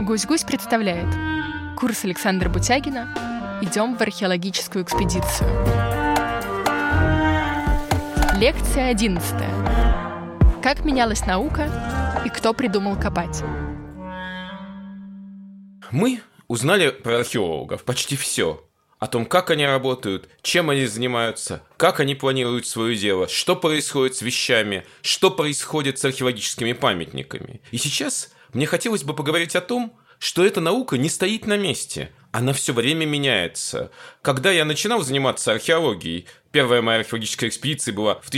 Гусь-Гусь представляет курс Александра Бутягина «Идем в археологическую экспедицию». Лекция 11. Как менялась наука и кто придумал копать? Мы узнали про археологов почти все. О том, как они работают, чем они занимаются, как они планируют свое дело, что происходит с вещами, что происходит с археологическими памятниками. И сейчас мне хотелось бы поговорить о том, что эта наука не стоит на месте. Она все время меняется. Когда я начинал заниматься археологией, первая моя археологическая экспедиция была в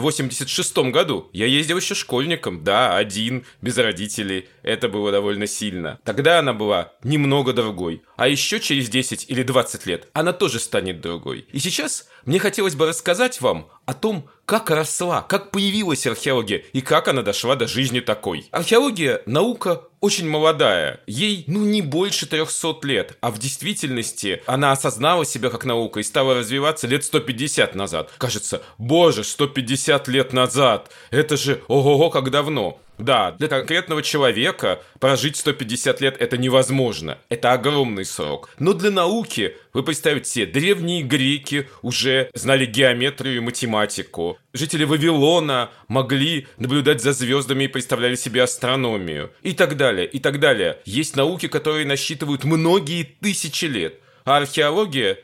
1986 году. Я ездил еще школьником, да, один, без родителей. Это было довольно сильно. Тогда она была немного другой. А еще через 10 или 20 лет она тоже станет другой. И сейчас мне хотелось бы рассказать вам о том, как росла, как появилась археология и как она дошла до жизни такой. Археология – наука очень молодая. Ей, не больше 300 лет. А в действительности она осознала себя как наука и стала развиваться лет 150 назад. Кажется, боже, 150 лет назад. Это же ого-го, как давно. Да, для конкретного человека прожить 150 лет это невозможно. Это огромный срок. Но для науки, вы представьте себе, древние греки уже знали геометрию и математику. Жители Вавилона могли наблюдать за звездами и представляли себе астрономию. И так далее, и так далее. Есть науки, которые насчитывают многие тысячи лет. А археология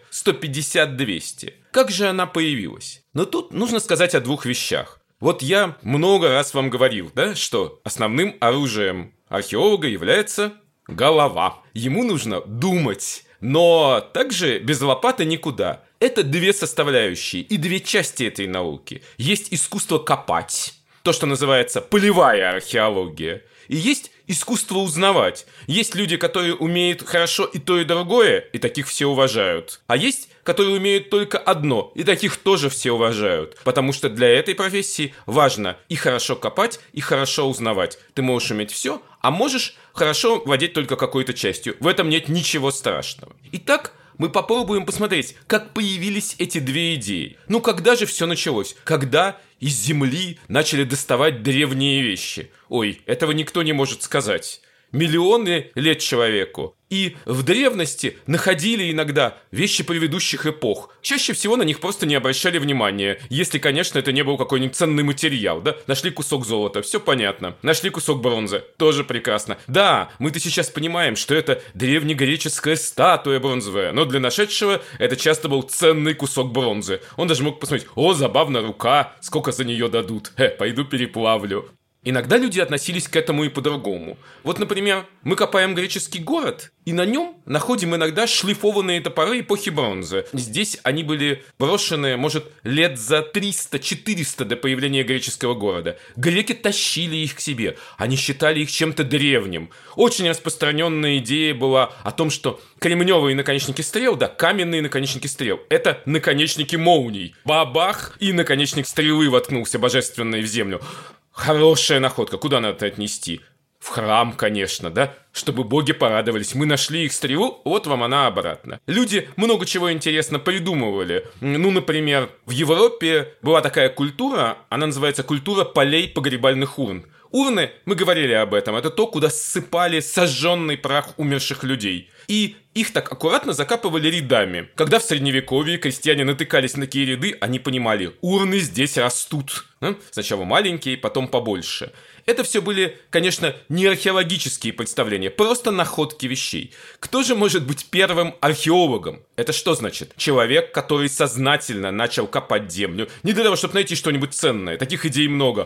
150-200. Как же она появилась? Но тут нужно сказать о двух вещах. Вот я много раз вам говорил, да, что основным оружием археолога является голова. Ему нужно думать, но также без лопаты никуда. Это две составляющие и две части этой науки. Есть искусство копать, то, что называется полевая археология, и есть искусство узнавать. Есть люди, которые умеют хорошо и то, и другое, и таких все уважают. А есть, которые умеют только одно, и таких тоже все уважают. Потому что для этой профессии важно и хорошо копать, и хорошо узнавать. Ты можешь уметь все, а можешь хорошо владеть только какой-то частью. В этом нет ничего страшного. Итак, мы попробуем посмотреть, как появились эти две идеи. Когда же все началось? Когда из земли начали доставать древние вещи? Ой, этого никто не может сказать. Миллионы лет человеку. И в древности находили иногда вещи предыдущих эпох. Чаще всего на них просто не обращали внимания. Если, конечно, это не был какой-нибудь ценный материал, да? Нашли кусок золота, все понятно. Нашли кусок бронзы, тоже прекрасно. Да, мы-то сейчас понимаем, что это древнегреческая статуя бронзовая. Но для нашедшего это часто был ценный кусок бронзы. Он даже мог посмотреть: о, забавно, рука, сколько за нее дадут. Пойду переплавлю. Иногда люди относились к этому и по-другому. Вот, например, мы копаем греческий город, и на нем находим иногда шлифованные топоры эпохи бронзы. Здесь они были брошены, может, лет за 300-400 до появления греческого города. Греки тащили их к себе, они считали их чем-то древним. Очень распространенная идея была о том, что кремневые наконечники стрел, да, каменные наконечники стрел, это наконечники молний. Бабах, и наконечник стрелы воткнулся божественный в землю. Хорошая находка. Куда надо это отнести? В храм, конечно, да? Чтобы боги порадовались. Мы нашли их стрелу, вот вам она обратно. Люди много чего интересно придумывали. Например, в Европе была такая культура, она называется культура полей погребальных урн. Урны, мы говорили об этом, это то, куда ссыпали сожженный прах умерших людей. И их так аккуратно закапывали рядами. Когда в средневековье крестьяне натыкались на такие ряды, они понимали: урны здесь растут. Сначала маленькие, потом побольше. Это все были, конечно, не археологические представления, просто находки вещей. Кто же может быть первым археологом? Это что значит? Человек, который сознательно начал копать землю. Не для того, чтобы найти что-нибудь ценное. Таких идей много.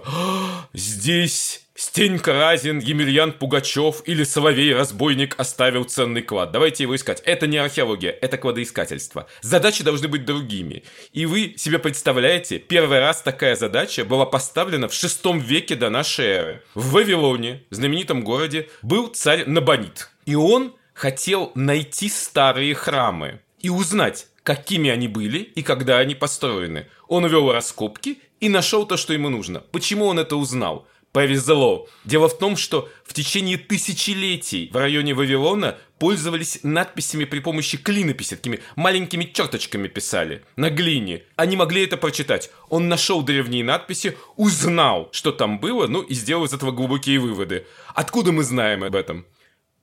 Здесь Стенька Разин, Емельян Пугачев или Соловей-разбойник оставил ценный клад. Давайте его искать. Это не археология, это кладоискательство. Задачи должны быть другими. И вы себе представляете, первый раз такая задача была поставлена в VI веке до нашей эры. В Вавилоне, знаменитом городе, был царь Набонид. И он хотел найти старые храмы и узнать, какими они были и когда они построены. Он вел раскопки и нашел то, что ему нужно. Почему он это узнал? Повезло. Дело в том, что в течение тысячелетий в районе Вавилона пользовались надписями при помощи клинописи, такими маленькими черточками писали на глине. Они могли это прочитать. Он нашел древние надписи, узнал, что там было, и сделал из этого глубокие выводы. Откуда мы знаем об этом?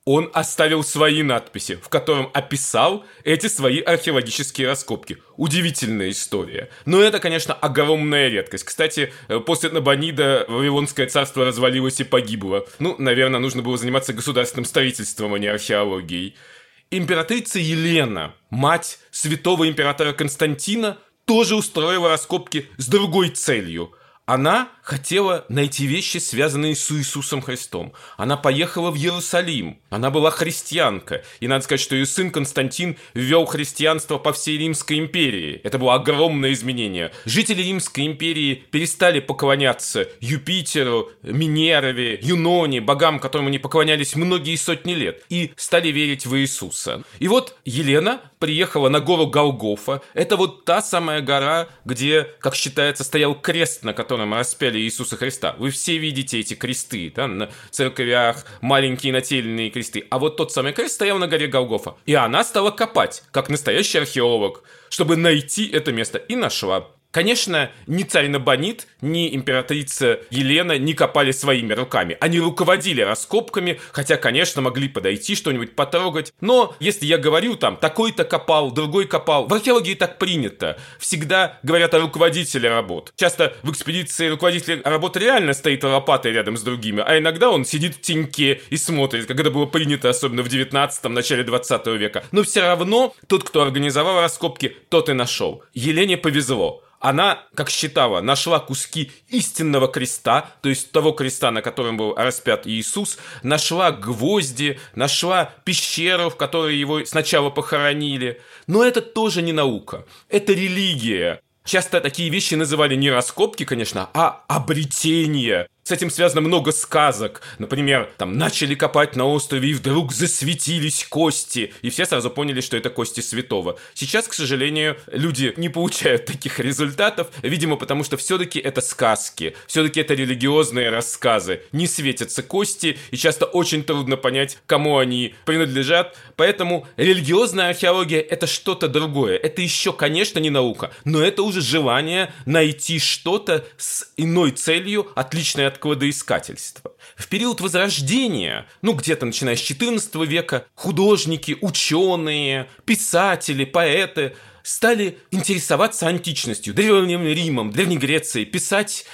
Он оставил свои надписи, в котором описал эти свои археологические раскопки. Удивительная история. Но это, конечно, огромная редкость. Кстати, после Набонида Вавилонское царство развалилось и погибло. Наверное, нужно было заниматься государственным строительством, а не археологией. Императрица Елена, мать святого императора Константина, тоже устроила раскопки с другой целью. Она хотела найти вещи, связанные с Иисусом Христом. Она поехала в Иерусалим. Она была христианка. И надо сказать, что ее сын Константин ввел христианство по всей Римской империи. Это было огромное изменение. Жители Римской империи перестали поклоняться Юпитеру, Минерве, Юноне, богам, которым они поклонялись многие сотни лет, и стали верить в Иисуса. И вот Елена приехала на гору Голгофа. Это вот та самая гора, где, как считается, стоял крест, на котором распяли Иисуса Христа. Вы все видите эти кресты, да, на церквях, маленькие нательные кресты. А вот тот самый крест стоял на горе Голгофа. И она стала копать, как настоящий археолог, чтобы найти это место. И нашла. Конечно, ни царь Набонид, ни императрица Елена не копали своими руками. Они руководили раскопками, хотя, конечно, могли подойти, что-нибудь потрогать. Но если я говорю там, такой-то копал, другой копал, в археологии так принято. Всегда говорят о руководителе работ. Часто в экспедиции руководитель работы реально стоит лопатой рядом с другими, а иногда он сидит в теньке и смотрит, как это было принято, особенно в 19-м, начале 20 века. Но все равно тот, кто организовал раскопки, тот и нашел. Елене повезло. Она, как считала, нашла куски истинного креста, то есть того креста, на котором был распят Иисус, нашла гвозди, нашла пещеру, в которой его сначала похоронили. Но это тоже не наука, это религия. Часто такие вещи называли не раскопки, конечно, а обретение. С этим связано много сказок. Например, там начали копать на острове, и вдруг засветились кости. И все сразу поняли, что это кости святого. Сейчас, к сожалению, люди не получают таких результатов. Видимо, потому что все-таки это сказки. Все-таки это религиозные рассказы. Не светятся кости, и часто очень трудно понять, кому они принадлежат. Поэтому религиозная археология – это что-то другое. Это еще, конечно, не наука. Но это уже желание найти что-то с иной целью, отличной от кладоискательства. В период Возрождения, где-то начиная с XIV века, художники, ученые, писатели, поэты стали интересоваться античностью, Древним Римом, Древней Грецией, писать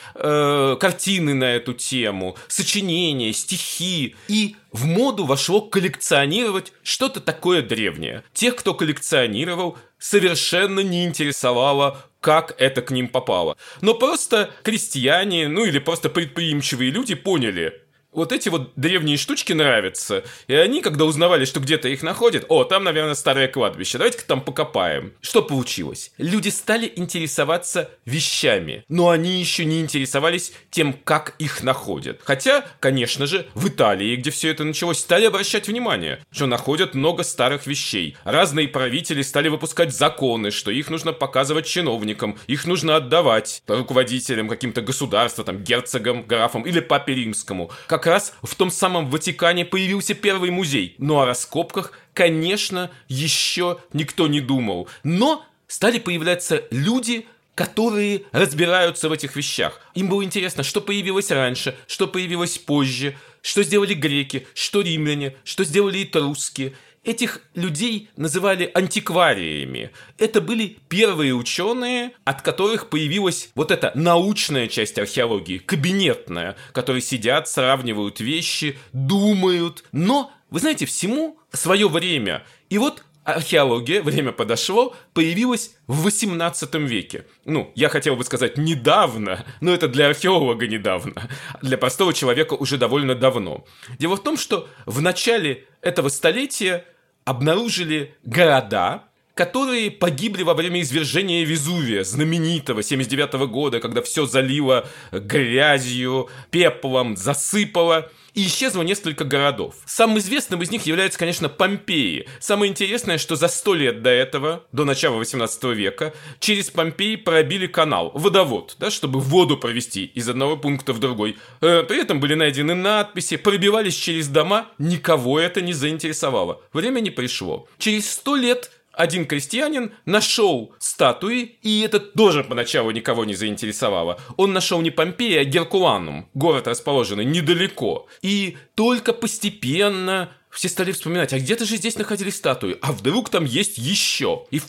картины на эту тему, сочинения, стихи. И в моду вошло коллекционировать что-то такое древнее. Тех, кто коллекционировал, совершенно не интересовало, как это к ним попало. Но просто крестьяне, или просто предприимчивые люди поняли, вот эти вот древние штучки нравятся. И они, когда узнавали, что где-то их находят, там, наверное, старое кладбище, давайте-ка там покопаем. Что получилось? Люди стали интересоваться вещами, но они еще не интересовались тем, как их находят. Хотя, конечно же, в Италии, где все это началось, стали обращать внимание, что находят много старых вещей. Разные правители стали выпускать законы, что их нужно показывать чиновникам, их нужно отдавать руководителям каким-то государства, герцогам, графам или папе римскому. Как раз в том самом Ватикане появился первый музей. Но о раскопках, конечно, еще никто не думал. Но стали появляться люди, которые разбираются в этих вещах. Им было интересно, что появилось раньше, что появилось позже, что сделали греки, что римляне, что сделали этруски. Этих людей называли антиквариями. Это были первые ученые, от которых появилась вот эта научная часть археологии, кабинетная, которые сидят, сравнивают вещи, думают. Но, вы знаете, всему свое время. И вот археология, время подошло, появилась в 18 веке. Я хотел бы сказать недавно, но это для археолога недавно. Для простого человека уже довольно давно. Дело в том, что в начале этого столетия обнаружили города, которые погибли во время извержения Везувия, знаменитого 79 года, когда все залило грязью, пеплом, засыпало. И исчезло несколько городов. Самым известным из них является, конечно, Помпеи. Самое интересное, что за 100 лет до этого, до начала 18 века, через Помпеи пробили канал, водовод, чтобы воду провести из одного пункта в другой. При этом были найдены надписи, пробивались через дома, никого это не заинтересовало. Время не пришло. Через 100 лет один крестьянин нашел статуи, и это тоже поначалу никого не заинтересовало. Он нашел не Помпеи, а Геркуланум, город, расположенный недалеко. И только постепенно все стали вспоминать, а где-то же здесь находились статуи, а вдруг там есть еще. И в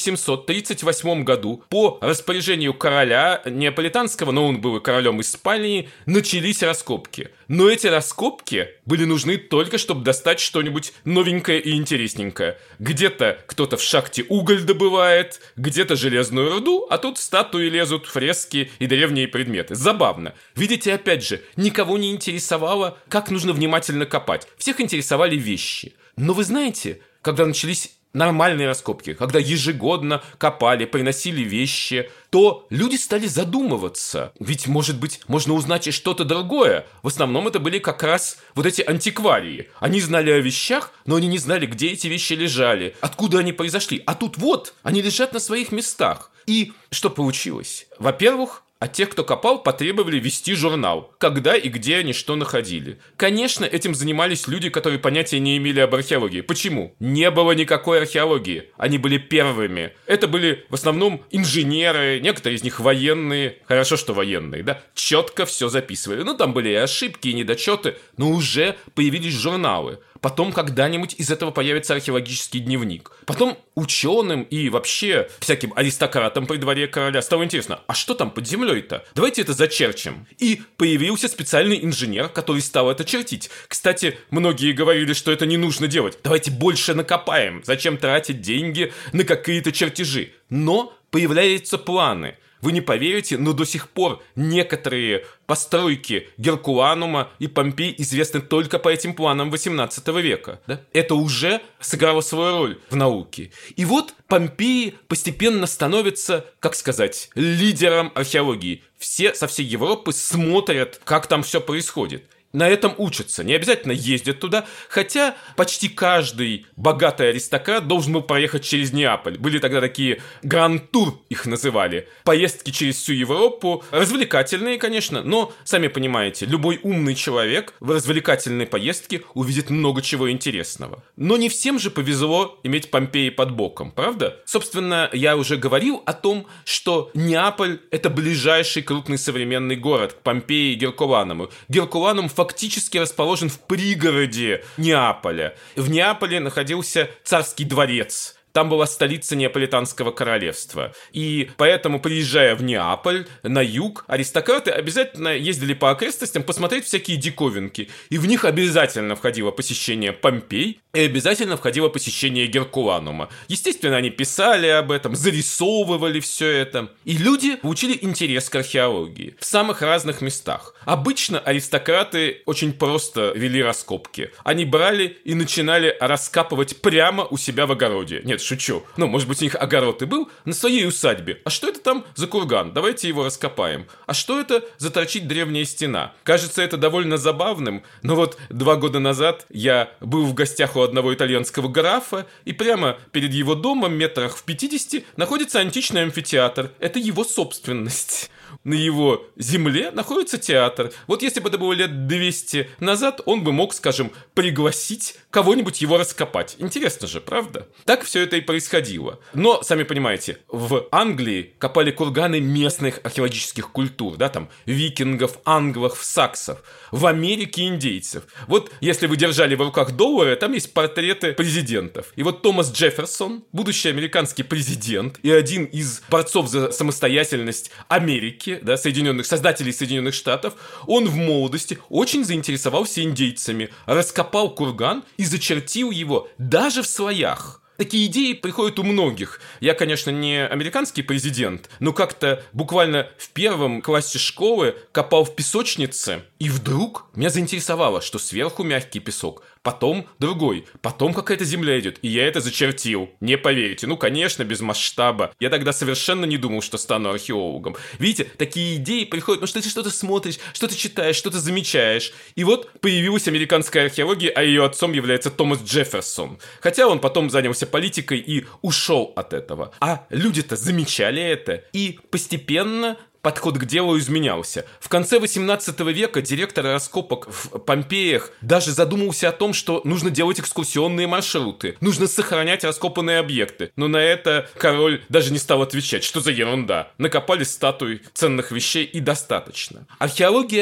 1738 году по распоряжению короля неаполитанского, но он был и королем Испании, начались раскопки. Но эти раскопки были нужны только, чтобы достать что-нибудь новенькое и интересненькое. Где-то кто-то в шахте уголь добывает, где-то железную руду, а тут статуи лезут, фрески и древние предметы. Забавно. Видите, опять же, никого не интересовало, как нужно внимательно копать. Всех интересовали вещи. Но вы знаете, когда начались нормальные раскопки, когда ежегодно копали, приносили вещи, то люди стали задумываться. Ведь, может быть, можно узнать и что-то другое. В основном это были как раз вот эти антикварии. Они знали о вещах, но они не знали, где эти вещи лежали, откуда они произошли. А тут вот, они лежат на своих местах. И что получилось? Во-первых, от тех, кто копал, потребовали вести журнал, когда и где они что находили. Конечно, этим занимались люди, которые понятия не имели об археологии. Почему? Не было никакой археологии. Они были первыми. Это были в основном инженеры, некоторые из них военные. Хорошо, что военные, да? Четко все записывали. Ну, там были и ошибки, и недочеты, но уже появились журналы. Потом когда-нибудь из этого появится археологический дневник. Потом ученым и вообще всяким аристократам при дворе короля стало интересно, а что там под землей-то? Давайте это зачерчим. И появился специальный инженер, который стал это чертить. Кстати, многие говорили, что это не нужно делать. Давайте больше накопаем. Зачем тратить деньги на какие-то чертежи? Но появляются планы. Вы не поверите, но до сих пор некоторые постройки Геркуланума и Помпей известны только по этим планам 18 века. Да? Это уже сыграло свою роль в науке. И вот Помпеи постепенно становятся, как сказать, лидером археологии. Все со всей Европы смотрят, как там все происходит. На этом учатся, не обязательно ездят туда, хотя почти каждый богатый аристократ должен был проехать через Неаполь. Были тогда такие гранд-тур, их называли. Поездки через всю Европу, развлекательные, конечно, но, сами понимаете, любой умный человек в развлекательной поездке увидит много чего интересного. Но не всем же повезло иметь Помпеи под боком, правда? Собственно, я уже говорил о том, что Неаполь – это ближайший крупный современный город к Помпеи и Геркулануму. Геркуланум фактически расположен в пригороде Неаполя. В Неаполе находился царский дворец. Там была столица Неаполитанского королевства. И поэтому, приезжая в Неаполь, на юг, аристократы обязательно ездили по окрестностям посмотреть всякие диковинки. И в них обязательно входило посещение Помпей и обязательно входило посещение Геркуланума. Естественно, они писали об этом, зарисовывали все это. И люди получили интерес к археологии в самых разных местах. Обычно аристократы очень просто вели раскопки. Они брали и начинали раскапывать прямо у себя в огороде. Нет, шучу. Ну, может быть, у них огород и был на своей усадьбе. А что это там за курган? Давайте его раскопаем. А что это за торчит древняя стена? Кажется, это довольно забавным, но вот 2 года назад я был в гостях у одного итальянского графа, и прямо перед его домом, метрах в 50, находится античный амфитеатр. Это его собственность. На его земле находится театр. Вот если бы это было лет 200 назад, он бы мог, скажем, пригласить кого-нибудь его раскопать. Интересно же, правда? Так все это и происходило. Но, сами понимаете, в Англии копали курганы местных археологических культур, да, там, викингов, англов, саксов. В Америке индейцев. Вот если вы держали в руках доллары, там есть портреты президентов. И вот Томас Джефферсон, будущий американский президент и один из борцов за самостоятельность Америки, да, создателей Соединенных Штатов, он в молодости очень заинтересовался индейцами, раскопал курган и зачертил его даже в слоях. Такие идеи приходят у многих. Я, конечно, не американский президент, но как-то буквально в 1 классе школы копал в песочнице, и вдруг меня заинтересовало, что сверху мягкий песок, потом другой, потом какая-то земля идет, и я это зачертил. Не поверите, ну, конечно, без масштаба. Я тогда совершенно не думал, что стану археологом. Видите, такие идеи приходят, потому что ты что-то смотришь, что-то читаешь, что-то замечаешь. И вот появилась американская археология, а ее отцом является Томас Джефферсон. Хотя он потом занялся политикой и ушел от этого. А люди-то замечали это, и постепенно подход к делу изменялся. В конце 18 века директор раскопок в Помпеях даже задумался о том, что нужно делать экскурсионные маршруты, нужно сохранять раскопанные объекты. Но на это король даже не стал отвечать, что за ерунда. Накопали статуи ценных вещей и достаточно. Археология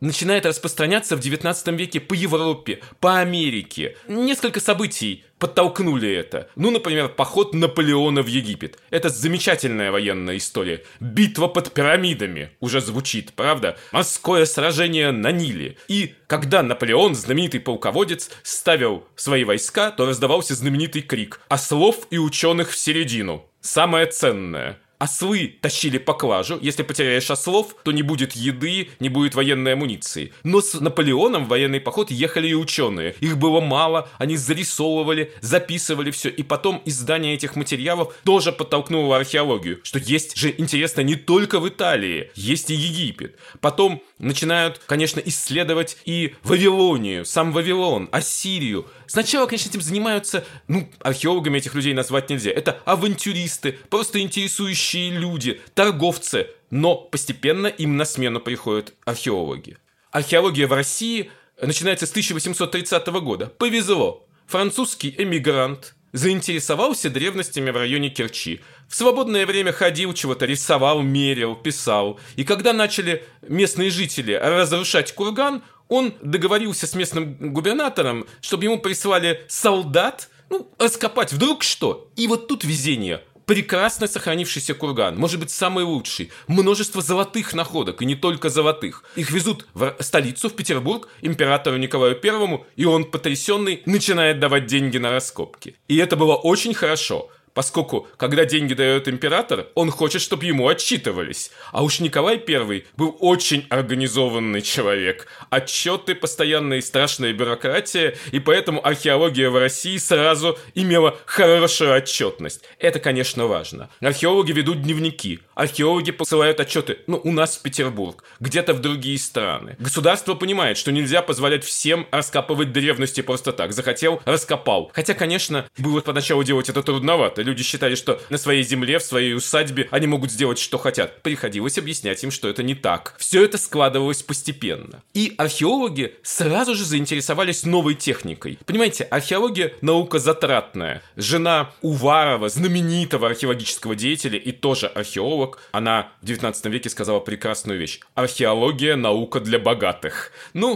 начинает распространяться в 19 веке по Европе, по Америке. Несколько событий подтолкнули это. Например, поход Наполеона в Египет. Это замечательная военная история. Битва под пирамидами уже звучит, правда? Морское сражение на Ниле. И когда Наполеон, знаменитый полководец, ставил свои войска, то раздавался знаменитый крик: «Ослов и ученых в середину». Самое ценное. Ослы тащили поклажу. Если потеряешь ослов, то не будет еды, не будет военной амуниции. Но с Наполеоном в военный поход ехали и ученые. Их было мало, они зарисовывали, записывали все. И потом издание этих материалов тоже подтолкнуло археологию. Что есть же, интересно, не только в Италии, есть и Египет. Потом начинают, конечно, исследовать и Вавилонию, сам Вавилон, Ассирию. Сначала, конечно, этим занимаются, археологами этих людей назвать нельзя. Это авантюристы, просто интересующие люди, торговцы. Но постепенно им на смену приходят археологи. Археология в России начинается с 1830 года. Повезло. Французский эмигрант заинтересовался древностями в районе Керчи. В свободное время ходил, чего-то рисовал, мерил, писал. И когда начали местные жители разрушать курган, он договорился с местным губернатором, чтобы ему прислали солдат, раскопать вдруг что. И вот тут везение. Прекрасно сохранившийся курган, может быть, самый лучший. Множество золотых находок, и не только золотых. Их везут в столицу, в Петербург, императору Николаю Первому, и он, потрясенный, начинает давать деньги на раскопки. И это было очень хорошо. Поскольку, когда деньги дает император, он хочет, чтобы ему отчитывались. А уж Николай I был очень организованный человек. Отчеты, постоянная и страшная бюрократия, и поэтому археология в России сразу имела хорошую отчетность. Это, конечно, важно. Археологи ведут дневники. Археологи посылают отчеты, у нас в Петербург, где-то в другие страны. Государство понимает, что нельзя позволять всем раскапывать древности просто так. Захотел — раскопал. Хотя, конечно, было поначалу делать это трудновато. Люди считали, что на своей земле, в своей усадьбе они могут сделать, что хотят. Приходилось объяснять им, что это не так. Все это складывалось постепенно. И археологи сразу же заинтересовались новой техникой. Понимаете, археология — наука затратная. Жена Уварова, знаменитого археологического деятеля и тоже археолог, она в 19 веке сказала прекрасную вещь: археология — наука для богатых.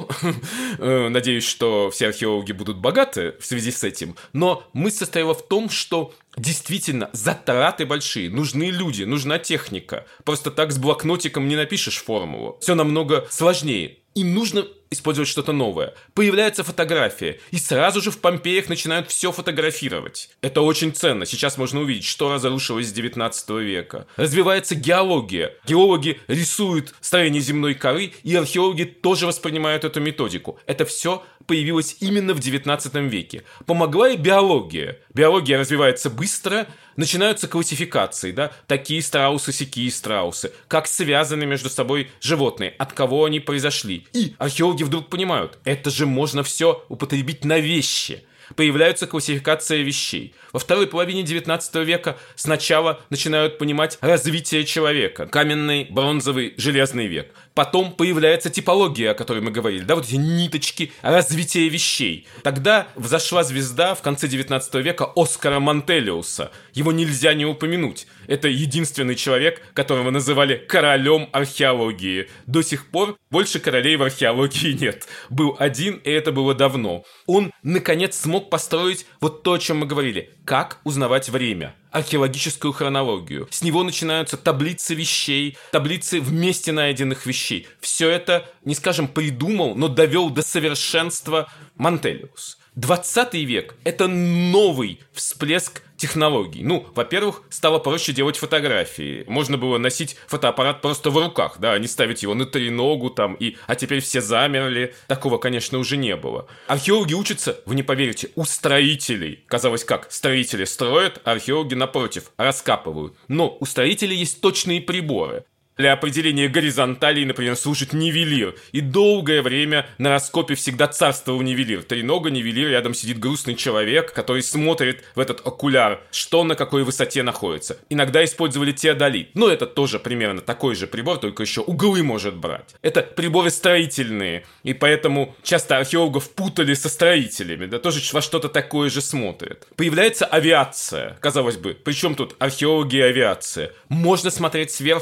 Надеюсь, что все археологи будут богаты в связи с этим. Но мысль состояла в том, что действительно, затраты большие, нужны люди, нужна техника. Просто так с блокнотиком не напишешь формулу. Все намного сложнее. Им нужно использовать что-то новое. Появляется фотография, и сразу же в Помпеях начинают все фотографировать. Это очень ценно. Сейчас можно увидеть, что разрушилось с 19 века. Развивается геология. Геологи рисуют строение земной коры, и археологи тоже воспринимают эту методику. Это все появилось именно в 19 веке. Помогла и биология. Биология развивается быстро, начинаются классификации, такие страусы, сякие страусы, как связаны между собой животные, от кого они произошли. И археологи вдруг понимают, это же можно все употребить на вещи. Появляется классификация вещей. Во второй половине 19 века сначала начинают понимать развитие человека. Каменный, бронзовый, железный век. Потом появляется типология, о которой мы говорили. Вот эти ниточки, развитие вещей. Тогда взошла звезда в конце 19 века Оскара Монтелиуса. Его нельзя не упомянуть. Это единственный человек, которого называли королем археологии. До сих пор больше королей в археологии нет. Был один, и это было давно. Он, наконец, смог построить вот то, о чем мы говорили. Как узнавать время. Археологическую хронологию. С него начинаются таблицы вещей, таблицы вместе найденных вещей. Все это, не скажем, придумал, но довел до совершенства Монтелиус. 20 век – это новый всплеск технологий. Во-первых, стало проще делать фотографии. Можно было носить фотоаппарат просто в руках, а не ставить его на треногу а теперь все замерли. Такого, конечно, уже не было. Археологи учатся, вы не поверите, у строителей. Казалось, как строители строят, а археологи, напротив, раскапывают. Но у строителей есть точные приборы. Для определения горизонталей, например, служит нивелир. И долгое время на раскопе всегда царствовал нивелир. Тренога, нивелир, рядом сидит грустный человек, который смотрит в этот окуляр, что на какой высоте находится. Иногда использовали теодолит. Но это тоже примерно такой же прибор, только еще углы может брать. Это приборы строительные. И поэтому часто археологов путали со строителями. Тоже во что-то такое же смотрят. Появляется авиация. Казалось бы, причем тут археологи и авиация? Можно смотреть сверху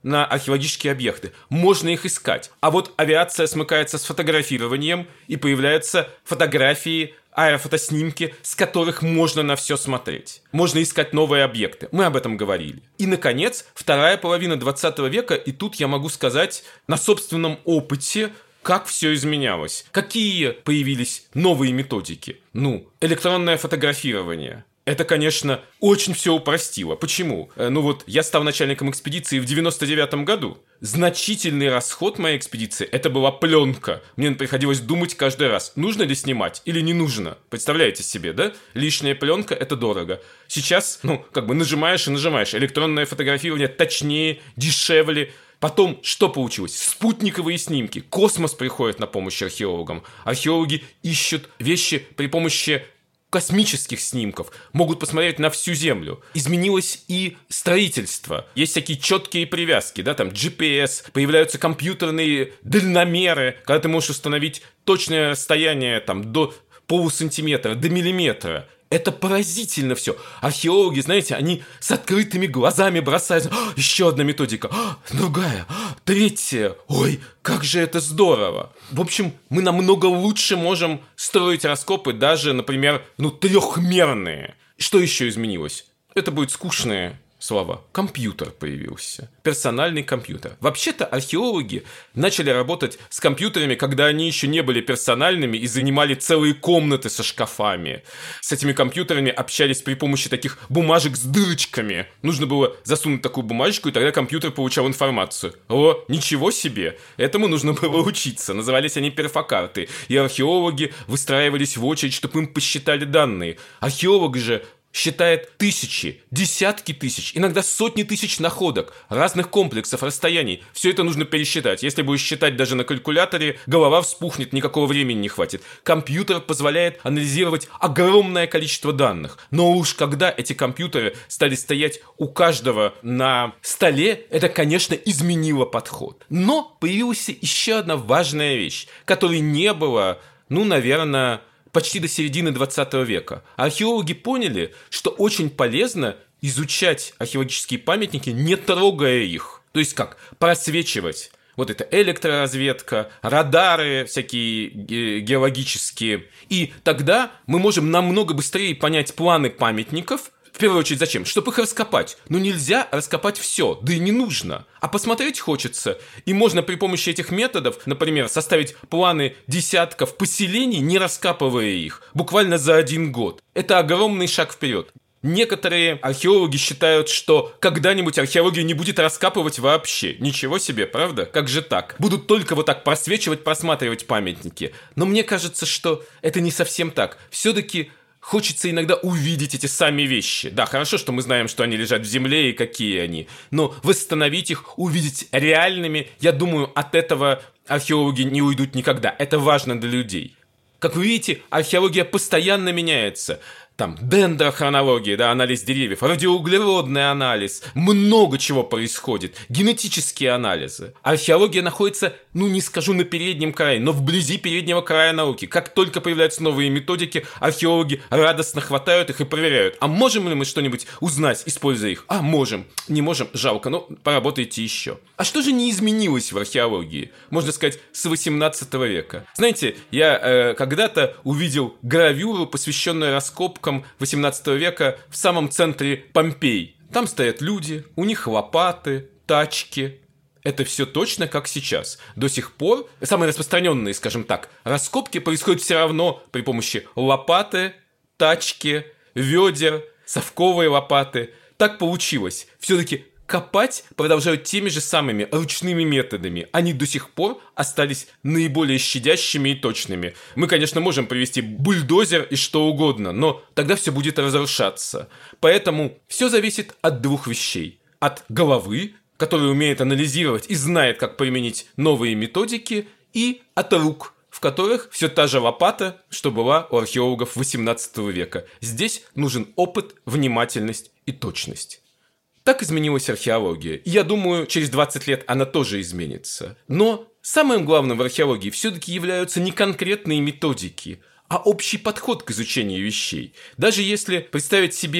на археологические объекты. Можно их искать. А вот авиация смыкается с фотографированием, и появляются фотографии, аэрофотоснимки, с которых можно на все смотреть. Можно искать новые объекты. Мы об этом говорили. И, наконец, вторая половина 20 века, и тут я могу сказать на собственном опыте, как все изменялось. Какие появились новые методики? Электронное фотографирование. Это, конечно, очень все упростило. Почему? Я стал начальником экспедиции в 99 году. Значительный расход моей экспедиции – это была пленка. Мне приходилось думать каждый раз, нужно ли снимать или не нужно. Представляете себе, да? Лишняя пленка – это дорого. Сейчас, нажимаешь и нажимаешь. Электронное фотографирование точнее, дешевле. Потом, что получилось? Спутниковые снимки. Космос приходит на помощь археологам. Археологи ищут вещи при помощи космических снимков, могут посмотреть на всю Землю. Изменилось и строительство. Есть всякие четкие привязки, там GPS, появляются компьютерные дальномеры, когда ты можешь установить точное расстояние до полусантиметра, до миллиметра. Это поразительно все. Археологи, знаете, они с открытыми глазами бросаются. Еще одна методика, другая, третья. Ой, как же это здорово. В общем, мы намного лучше можем строить раскопы, даже, например, трехмерные. Что еще изменилось? Это будет скучное слова. Компьютер появился. Персональный компьютер. Вообще-то археологи начали работать с компьютерами, когда они еще не были персональными и занимали целые комнаты со шкафами. С этими компьютерами общались при помощи таких бумажек с дырочками. Нужно было засунуть такую бумажечку, и тогда компьютер получал информацию. О, ничего себе! Этому нужно было учиться. Назывались они перфокарты. И археологи выстраивались в очередь, чтобы им посчитали данные. Археолог же считает тысячи, десятки тысяч, иногда сотни тысяч находок, разных комплексов, расстояний. Все это нужно пересчитать. Если будешь считать даже на калькуляторе, голова вспухнет, никакого времени не хватит. Компьютер позволяет анализировать огромное количество данных. Но уж когда эти компьютеры стали стоять у каждого на столе, это, конечно, изменило подход. Но появилась еще одна важная вещь, которой не было, наверное, почти до середины 20 века. Археологи поняли, что очень полезно изучать археологические памятники, не трогая их. То есть как? Просвечивать. Вот это электроразведка, радары всякие геологические. И тогда мы можем намного быстрее понять планы памятников. В первую очередь зачем? Чтобы их раскопать. Но нельзя раскопать все, да и не нужно. А посмотреть хочется. И можно при помощи этих методов, например, составить планы десятков поселений, не раскапывая их, буквально за 1 год. Это огромный шаг вперед. Некоторые археологи считают, что когда-нибудь археология не будет раскапывать вообще. Ничего себе, правда? Как же так? Будут только вот так просвечивать, просматривать памятники. Но мне кажется, что это не совсем так. Все-таки хочется иногда увидеть эти сами вещи. Да, хорошо, что мы знаем, что они лежат в земле и какие они. Но восстановить их, увидеть реальными, я думаю, от этого археологи не уйдут никогда. Это важно для людей. Как вы видите, археология постоянно меняется. Дендрохронология, анализ деревьев, радиоуглеродный анализ, много чего происходит, генетические анализы. Археология находится, не скажу на переднем крае, но вблизи переднего края науки. Как только появляются новые методики, археологи радостно хватают их и проверяют. А можем ли мы что-нибудь узнать, используя их? Можем. Не можем, жалко, но поработайте еще. А что же не изменилось в археологии? Можно сказать, с 18 века. Знаете, я когда-то увидел гравюру, посвященную раскопкам 18 века в самом центре Помпей. Там стоят люди, у них лопаты, тачки. Это все точно как сейчас. До сих пор самые распространенные, скажем так, раскопки происходят все равно при помощи лопаты, тачки, ведер, совковые лопаты. Так получилось. Все-таки копать продолжают теми же самыми ручными методами. Они до сих пор остались наиболее щадящими и точными. Мы, конечно, можем привести бульдозер и что угодно, но тогда все будет разрушаться. Поэтому все зависит от 2 вещей. От головы, которая умеет анализировать и знает, как применить новые методики, и от рук, в которых все та же лопата, что была у археологов 18 века. Здесь нужен опыт, внимательность и точность. Так изменилась археология. И я думаю, через 20 лет она тоже изменится. Но самым главным в археологии все-таки являются не конкретные методики, а общий подход к изучению вещей. Даже если представить себе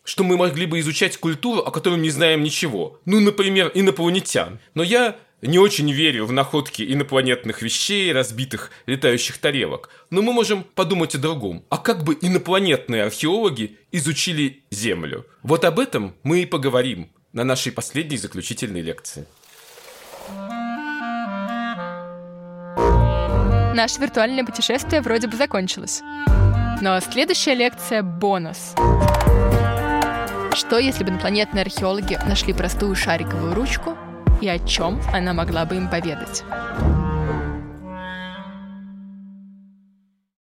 что мы могли бы изучать культуру, о которой не знаем ничего. Ну, например, инопланетян. Но я не очень верю в находки инопланетных вещей, разбитых летающих тарелок. Но мы можем подумать о другом. А как бы инопланетные археологи изучили Землю? Вот об этом мы и поговорим на нашей последней заключительной лекции. Наше виртуальное путешествие вроде бы закончилось. Но следующая лекция — бонус. Что, если бы инопланетные археологи нашли простую шариковую ручку, и о чем она могла бы им поведать?